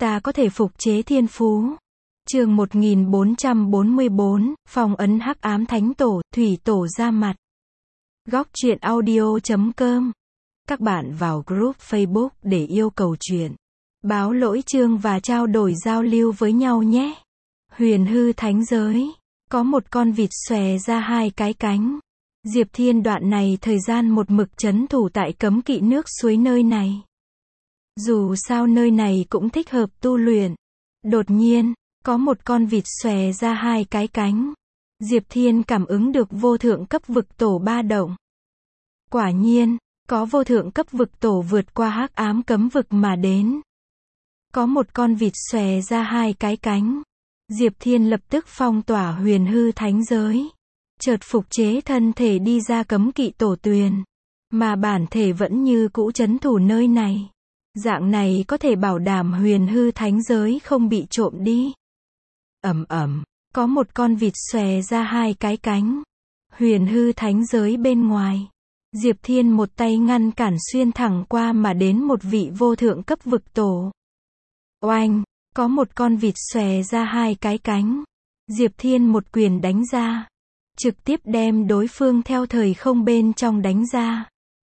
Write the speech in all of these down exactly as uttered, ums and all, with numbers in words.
ta có thể phục chế thiên phú. Chương một nghìn bốn trăm bốn mươi bốn, phong ấn hắc ám thánh tổ, thủy tổ ra mặt. Góc truyện audio chấm com. Các bạn vào group Facebook để yêu cầu truyện, báo lỗi chương và trao đổi giao lưu với nhau nhé. Huyền hư thánh giới. Có một con vịt xòe ra hai cái cánh. Diệp Thiên đoạn này thời gian một mực trấn thủ tại cấm kỵ nước suối nơi này. Dù sao nơi này cũng thích hợp tu luyện. Đột nhiên, có một con vịt xòe ra hai cái cánh. Diệp Thiên cảm ứng được vô thượng cấp vực tổ ba động. Quả nhiên, có vô thượng cấp vực tổ vượt qua hắc ám cấm vực mà đến. Có một con vịt xòe ra hai cái cánh. Diệp Thiên lập tức phong tỏa huyền hư thánh giới. Chợt phục chế thân thể đi ra cấm kỵ tổ tuyền. Mà bản thể vẫn như cũ trấn thủ nơi này. Dạng này có thể bảo đảm huyền hư thánh giới không bị trộm đi. Ầm ầm, có một con vịt xòe ra hai cái cánh. Huyền hư thánh giới bên ngoài. Diệp Thiên một tay ngăn cản xuyên thẳng qua mà đến một vị vô thượng cấp vực tổ. Oanh, có một con vịt xòe ra hai cái cánh. Diệp Thiên một quyền đánh ra. Trực tiếp đem đối phương theo thời không bên trong đánh ra.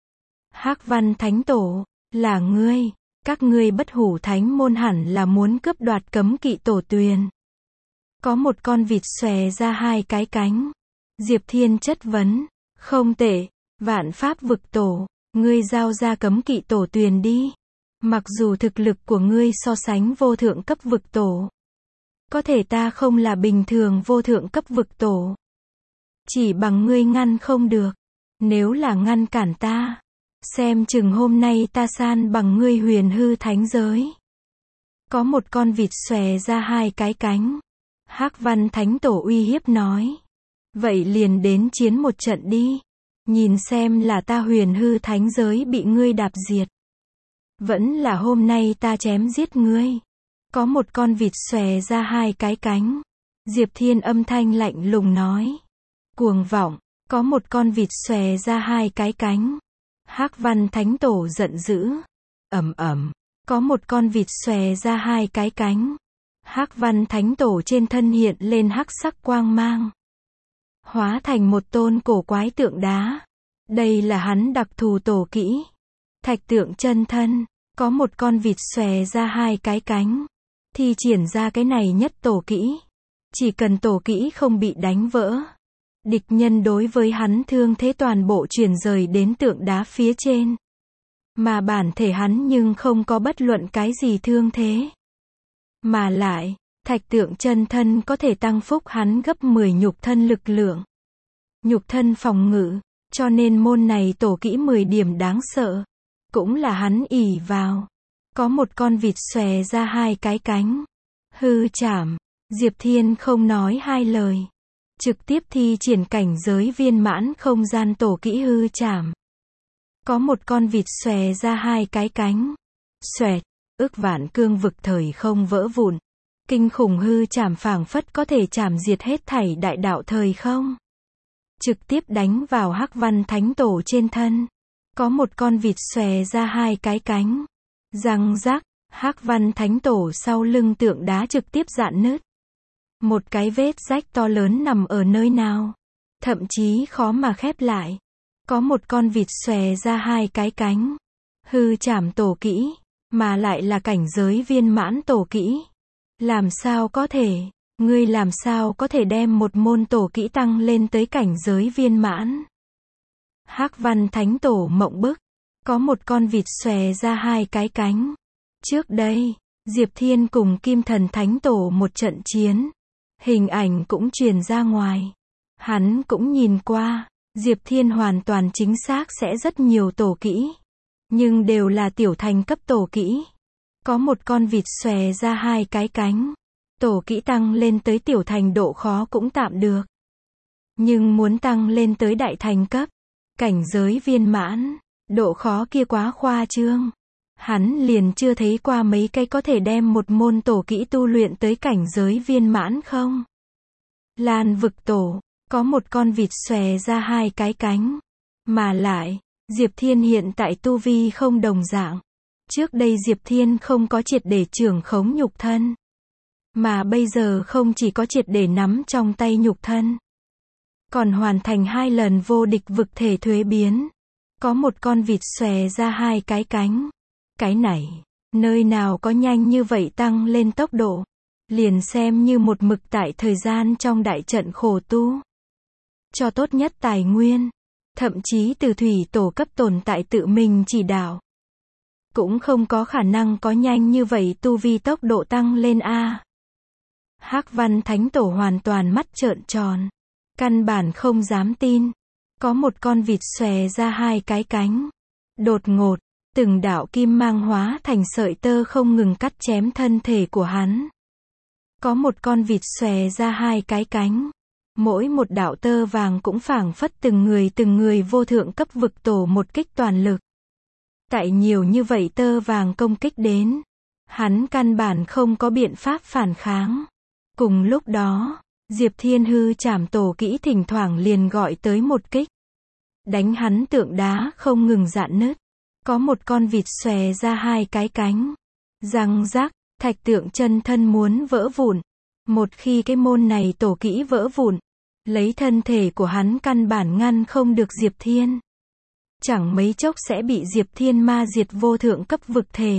Hắc Văn Thánh Tổ, là ngươi, các ngươi bất hủ thánh môn hẳn là muốn cướp đoạt cấm kỵ tổ tuyền. Có một con vịt xòe ra hai cái cánh. Diệp Thiên chất vấn, không tệ, vạn pháp vực tổ, ngươi giao ra cấm kỵ tổ tuyền đi. Mặc dù thực lực của ngươi so sánh vô thượng cấp vực tổ. Có thể ta không là bình thường vô thượng cấp vực tổ. Chỉ bằng ngươi ngăn không được. Nếu là ngăn cản ta, xem chừng hôm nay ta san bằng ngươi huyền hư thánh giới. Có một con vịt xòe ra hai cái cánh. Hắc Văn Thánh Tổ uy hiếp nói. Vậy liền đến chiến một trận đi. Nhìn xem là ta huyền hư thánh giới bị ngươi đạp diệt. Vẫn là hôm nay ta chém giết ngươi. Có một con vịt xòe ra hai cái cánh. Diệp Thiên âm thanh lạnh lùng nói. Cuồng vọng, có một con vịt xòe ra hai cái cánh. Hắc Văn Thánh Tổ giận dữ. Ầm ầm, có một con vịt xòe ra hai cái cánh. Hắc Văn Thánh Tổ trên thân hiện lên hắc sắc quang mang. Hóa thành một tôn cổ quái tượng đá. Đây là hắn đặc thù tổ kỹ. Thạch tượng chân thân, có một con vịt xòe ra hai cái cánh. Thi triển ra cái này nhất tổ kỹ. Chỉ cần tổ kỹ không bị đánh vỡ. Địch nhân đối với hắn thương thế toàn bộ chuyển rời đến tượng đá phía trên. Mà bản thể hắn nhưng không có bất luận cái gì thương thế. Mà lại, thạch tượng chân thân có thể tăng phúc hắn gấp mười nhục thân lực lượng. Nhục thân phòng ngự, cho nên môn này tổ kỹ mười điểm đáng sợ. Cũng là hắn ỷ vào. Có một con vịt xòe ra hai cái cánh. Hư trảm. Diệp Thiên không nói hai lời. Trực tiếp thi triển cảnh giới viên mãn không gian tổ kỹ hư trảm. Có một con vịt xòe ra hai cái cánh. Xoẹt, ức vạn cương vực thời không vỡ vụn. Kinh khủng hư trảm phảng phất có thể chảm diệt hết thảy đại đạo thời không. Trực tiếp đánh vào Hắc Văn Thánh Tổ trên thân. Có một con vịt xòe ra hai cái cánh. Răng rắc, Hắc Văn Thánh Tổ sau lưng tượng đá trực tiếp rạn nứt. Một cái vết rách to lớn nằm ở nơi nào. Thậm chí khó mà khép lại. Có một con vịt xòe ra hai cái cánh. Hư trảm tổ kỹ. Mà lại là cảnh giới viên mãn tổ kỹ. Làm sao có thể? Ngươi làm sao có thể đem một môn tổ kỹ tăng lên tới cảnh giới viên mãn? Hắc Văn Thánh Tổ mộng bức. Có một con vịt xòe ra hai cái cánh. Trước đây, Diệp Thiên cùng Kim Thần Thánh Tổ một trận chiến. Hình ảnh cũng truyền ra ngoài. Hắn cũng nhìn qua. Diệp Thiên hoàn toàn chính xác sẽ rất nhiều tổ kỹ. Nhưng đều là tiểu thành cấp tổ kỹ. Có một con vịt xòe ra hai cái cánh. Tổ kỹ tăng lên tới tiểu thành độ khó cũng tạm được. Nhưng muốn tăng lên tới đại thành cấp. Cảnh giới viên mãn. Độ khó kia quá khoa trương. Hắn liền chưa thấy qua mấy cái có thể đem một môn tổ kỹ tu luyện tới cảnh giới viên mãn không? Lan vực tổ. Có một con vịt xòe ra hai cái cánh. Mà lại, Diệp Thiên hiện tại tu vi không đồng dạng. Trước đây Diệp Thiên không có triệt để trưởng khống nhục thân. Mà bây giờ không chỉ có triệt để nắm trong tay nhục thân. Còn hoàn thành hai lần vô địch vực thể thuế biến. Có một con vịt xòe ra hai cái cánh. Cái này, nơi nào có nhanh như vậy tăng lên tốc độ. Liền xem như một mực tại thời gian trong đại trận khổ tu. Cho tốt nhất tài nguyên. Thậm chí từ thủy tổ cấp tồn tại tự mình chỉ đạo. Cũng không có khả năng có nhanh như vậy tu vi tốc độ tăng lên a. Hắc Văn Thánh Tổ hoàn toàn mắt trợn tròn. Căn bản không dám tin. Có một con vịt xòe ra hai cái cánh. Đột ngột, từng đạo kim mang hóa thành sợi tơ không ngừng cắt chém thân thể của hắn. Có một con vịt xòe ra hai cái cánh. Mỗi một đạo tơ vàng cũng phảng phất từng người từng người vô thượng cấp vực tổ một kích toàn lực. Tại nhiều như vậy tơ vàng công kích đến. Hắn căn bản không có biện pháp phản kháng. Cùng lúc đó, Diệp Thiên hư trảm tổ kỹ thỉnh thoảng liền gọi tới một kích. Đánh hắn tượng đá không ngừng rạn nứt. Có một con vịt xòe ra hai cái cánh. Răng rắc, thạch tượng chân thân muốn vỡ vụn. Một khi cái môn này tổ kỹ vỡ vụn, lấy thân thể của hắn căn bản ngăn không được Diệp Thiên. Chẳng mấy chốc sẽ bị Diệp Thiên ma diệt vô thượng cấp vực thể.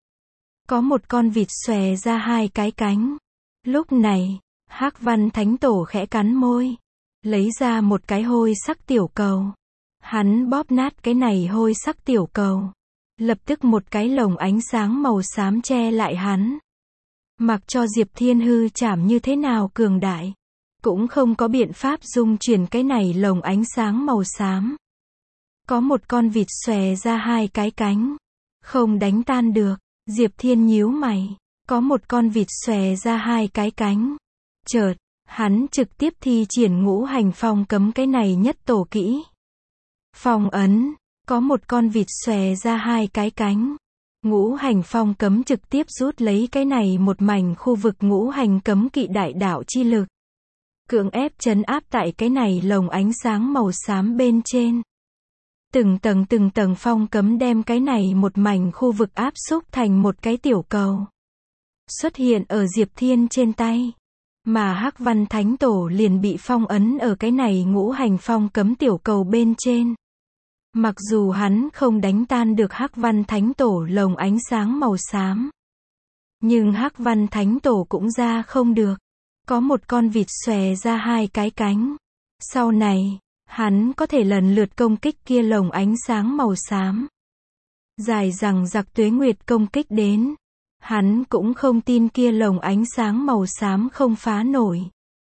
Có một con vịt xòe ra hai cái cánh. Lúc này, Hắc Văn Thánh Tổ khẽ cắn môi. Lấy ra một cái hôi sắc tiểu cầu. Hắn bóp nát cái này hôi sắc tiểu cầu. Lập tức một cái lồng ánh sáng màu xám che lại hắn. Mặc cho Diệp Thiên hư chảm như thế nào cường đại. Cũng không có biện pháp dung chuyển cái này lồng ánh sáng màu xám. Có một con vịt xòe ra hai cái cánh. Không đánh tan được. Diệp Thiên nhíu mày. Có một con vịt xòe ra hai cái cánh. Chợt, hắn trực tiếp thi triển ngũ hành phong cấm cái này nhất tổ kỹ. Phong ấn. Có một con vịt xòe ra hai cái cánh. Ngũ hành phong cấm trực tiếp rút lấy cái này một mảnh khu vực ngũ hành cấm kỵ đại đạo chi lực. Cưỡng ép trấn áp tại cái này lồng ánh sáng màu xám bên trên. Từng tầng từng tầng phong cấm đem cái này một mảnh khu vực áp xúc thành một cái tiểu cầu. Xuất hiện ở Diệp Thiên trên tay. Mà Hắc Văn Thánh Tổ liền bị phong ấn ở cái này ngũ hành phong cấm tiểu cầu bên trên. Mặc dù hắn không đánh tan được Hắc Văn Thánh Tổ lồng ánh sáng màu xám. Nhưng Hắc Văn Thánh Tổ cũng ra không được. Có một con vịt xòe ra hai cái cánh. Sau này, hắn có thể lần lượt công kích kia lồng ánh sáng màu xám. Dài rằng giặc tuế nguyệt công kích đến. Hắn cũng không tin kia lồng ánh sáng màu xám không phá nổi.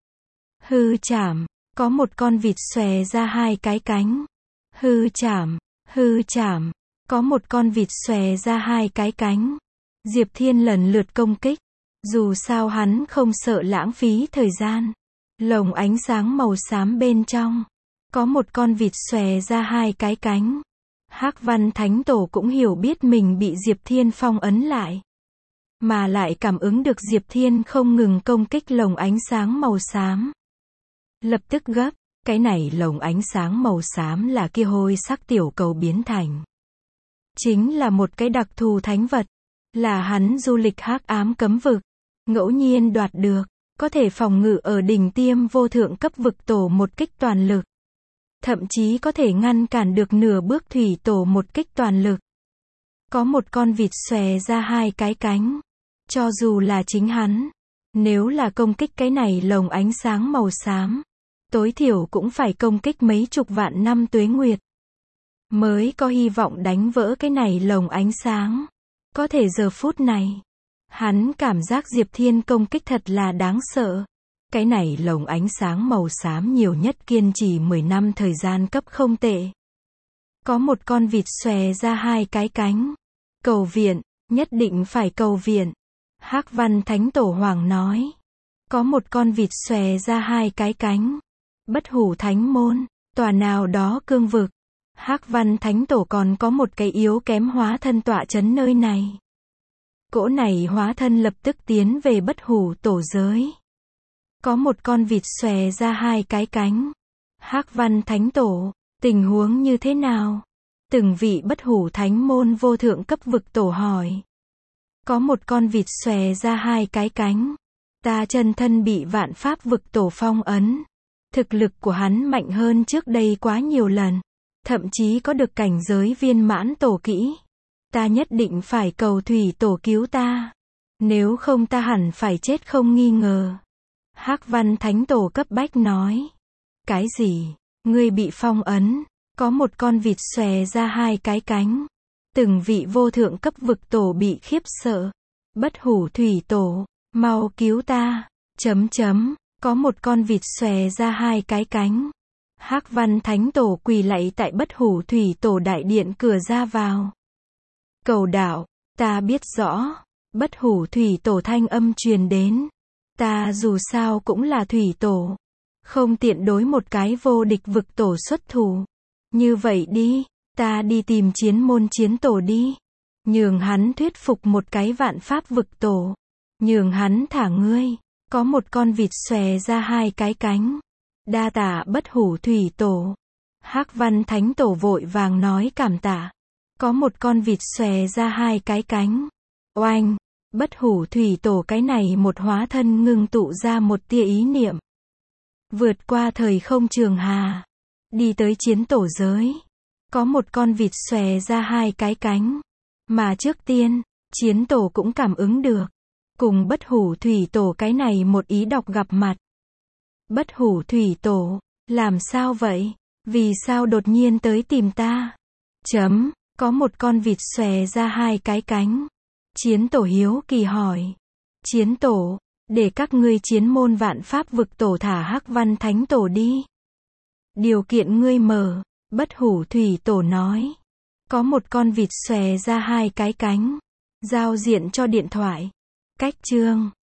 Hư chảm, có một con vịt xòe ra hai cái cánh. Hư chảm, hư chảm, có một con vịt xòe ra hai cái cánh. Diệp Thiên lần lượt công kích. Dù sao hắn không sợ lãng phí thời gian. Lồng ánh sáng màu xám bên trong. Có một con vịt xòe ra hai cái cánh. Hắc Văn Thánh Tổ cũng hiểu biết mình bị Diệp Thiên phong ấn lại. Mà lại cảm ứng được Diệp Thiên không ngừng công kích lồng ánh sáng màu xám. Lập tức gấp, cái này lồng ánh sáng màu xám là kia hôi sắc tiểu cầu biến thành. Chính là một cái đặc thù thánh vật. Là hắn du lịch hắc ám cấm vực. Ngẫu nhiên đoạt được. Có thể phòng ngự ở đỉnh tiêm vô thượng cấp vực tổ một kích toàn lực. Thậm chí có thể ngăn cản được nửa bước thủy tổ một kích toàn lực. Có một con vịt xòe ra hai cái cánh. Cho dù là chính hắn. Nếu là công kích cái này lồng ánh sáng màu xám. Tối thiểu cũng phải công kích mấy chục vạn năm tuế nguyệt. Mới có hy vọng đánh vỡ cái này lồng ánh sáng. Có thể giờ phút này. Hắn cảm giác Diệp Thiên công kích thật là đáng sợ. Cái này lồng ánh sáng màu xám nhiều nhất kiên trì mười năm thời gian cấp không tệ. Có một con vịt xòe ra hai cái cánh. Cầu viện, nhất định phải cầu viện. Hắc Văn Thánh Tổ Hoàng nói. Có một con vịt xòe ra hai cái cánh. Bất hủ thánh môn, tòa nào đó cương vực. Hắc Văn Thánh Tổ còn có một cái yếu kém hóa thân tọa chấn nơi này. Cỗ này hóa thân lập tức tiến về bất hủ tổ giới. Có một con vịt xòe ra hai cái cánh. Hắc Văn Thánh Tổ, tình huống như thế nào? Từng vị bất hủ thánh môn vô thượng cấp vực tổ hỏi. Có một con vịt xòe ra hai cái cánh. Ta chân thân bị vạn pháp vực tổ phong ấn. Thực lực của hắn mạnh hơn trước đây quá nhiều lần. Thậm chí có được cảnh giới viên mãn tổ kỹ. Ta nhất định phải cầu thủy tổ cứu ta. Nếu không ta hẳn phải chết không nghi ngờ. Hắc Văn Thánh Tổ cấp bách nói. Cái gì? Ngươi bị phong ấn? Có một con vịt xòe ra hai cái cánh. Từng vị vô thượng cấp vực tổ bị khiếp sợ. Bất hủ thủy tổ, mau cứu ta. Chấm chấm, có một con vịt xòe ra hai cái cánh. Hắc Văn Thánh Tổ quỳ lạy tại bất hủ thủy tổ đại điện cửa ra vào. Cầu đạo, ta biết rõ. Bất hủ thủy tổ thanh âm truyền đến. Ta dù sao cũng là thủy tổ. Không tiện đối một cái vô địch vực tổ xuất thủ. Như vậy đi, ta đi tìm chiến môn chiến tổ đi. Nhường hắn thuyết phục một cái vạn pháp vực tổ. Nhường hắn thả ngươi. Có một con vịt xòe ra hai cái cánh. Đa tạ bất hủ thủy tổ. Hắc Văn Thánh Tổ vội vàng nói cảm tạ. Có một con vịt xòe ra hai cái cánh. Oanh! Bất hủ thủy tổ cái này một hóa thân ngưng tụ ra một tia ý niệm. Vượt qua thời không trường hà. Đi tới chiến tổ giới. Có một con vịt xòe ra hai cái cánh. Mà trước tiên, chiến tổ cũng cảm ứng được. Cùng bất hủ thủy tổ cái này một ý đọc gặp mặt. Bất hủ thủy tổ, làm sao vậy? Vì sao đột nhiên tới tìm ta? Chấm, có một con vịt xòe ra hai cái cánh. Chiến tổ hiếu kỳ hỏi. Chiến tổ, để các ngươi chiến môn vạn pháp vực tổ thả Hắc Văn Thánh Tổ đi. Điều kiện ngươi mở, bất hủ thủy tổ nói. Có một con vịt xòe ra hai cái cánh. Giao diện cho điện thoại. Cách chương.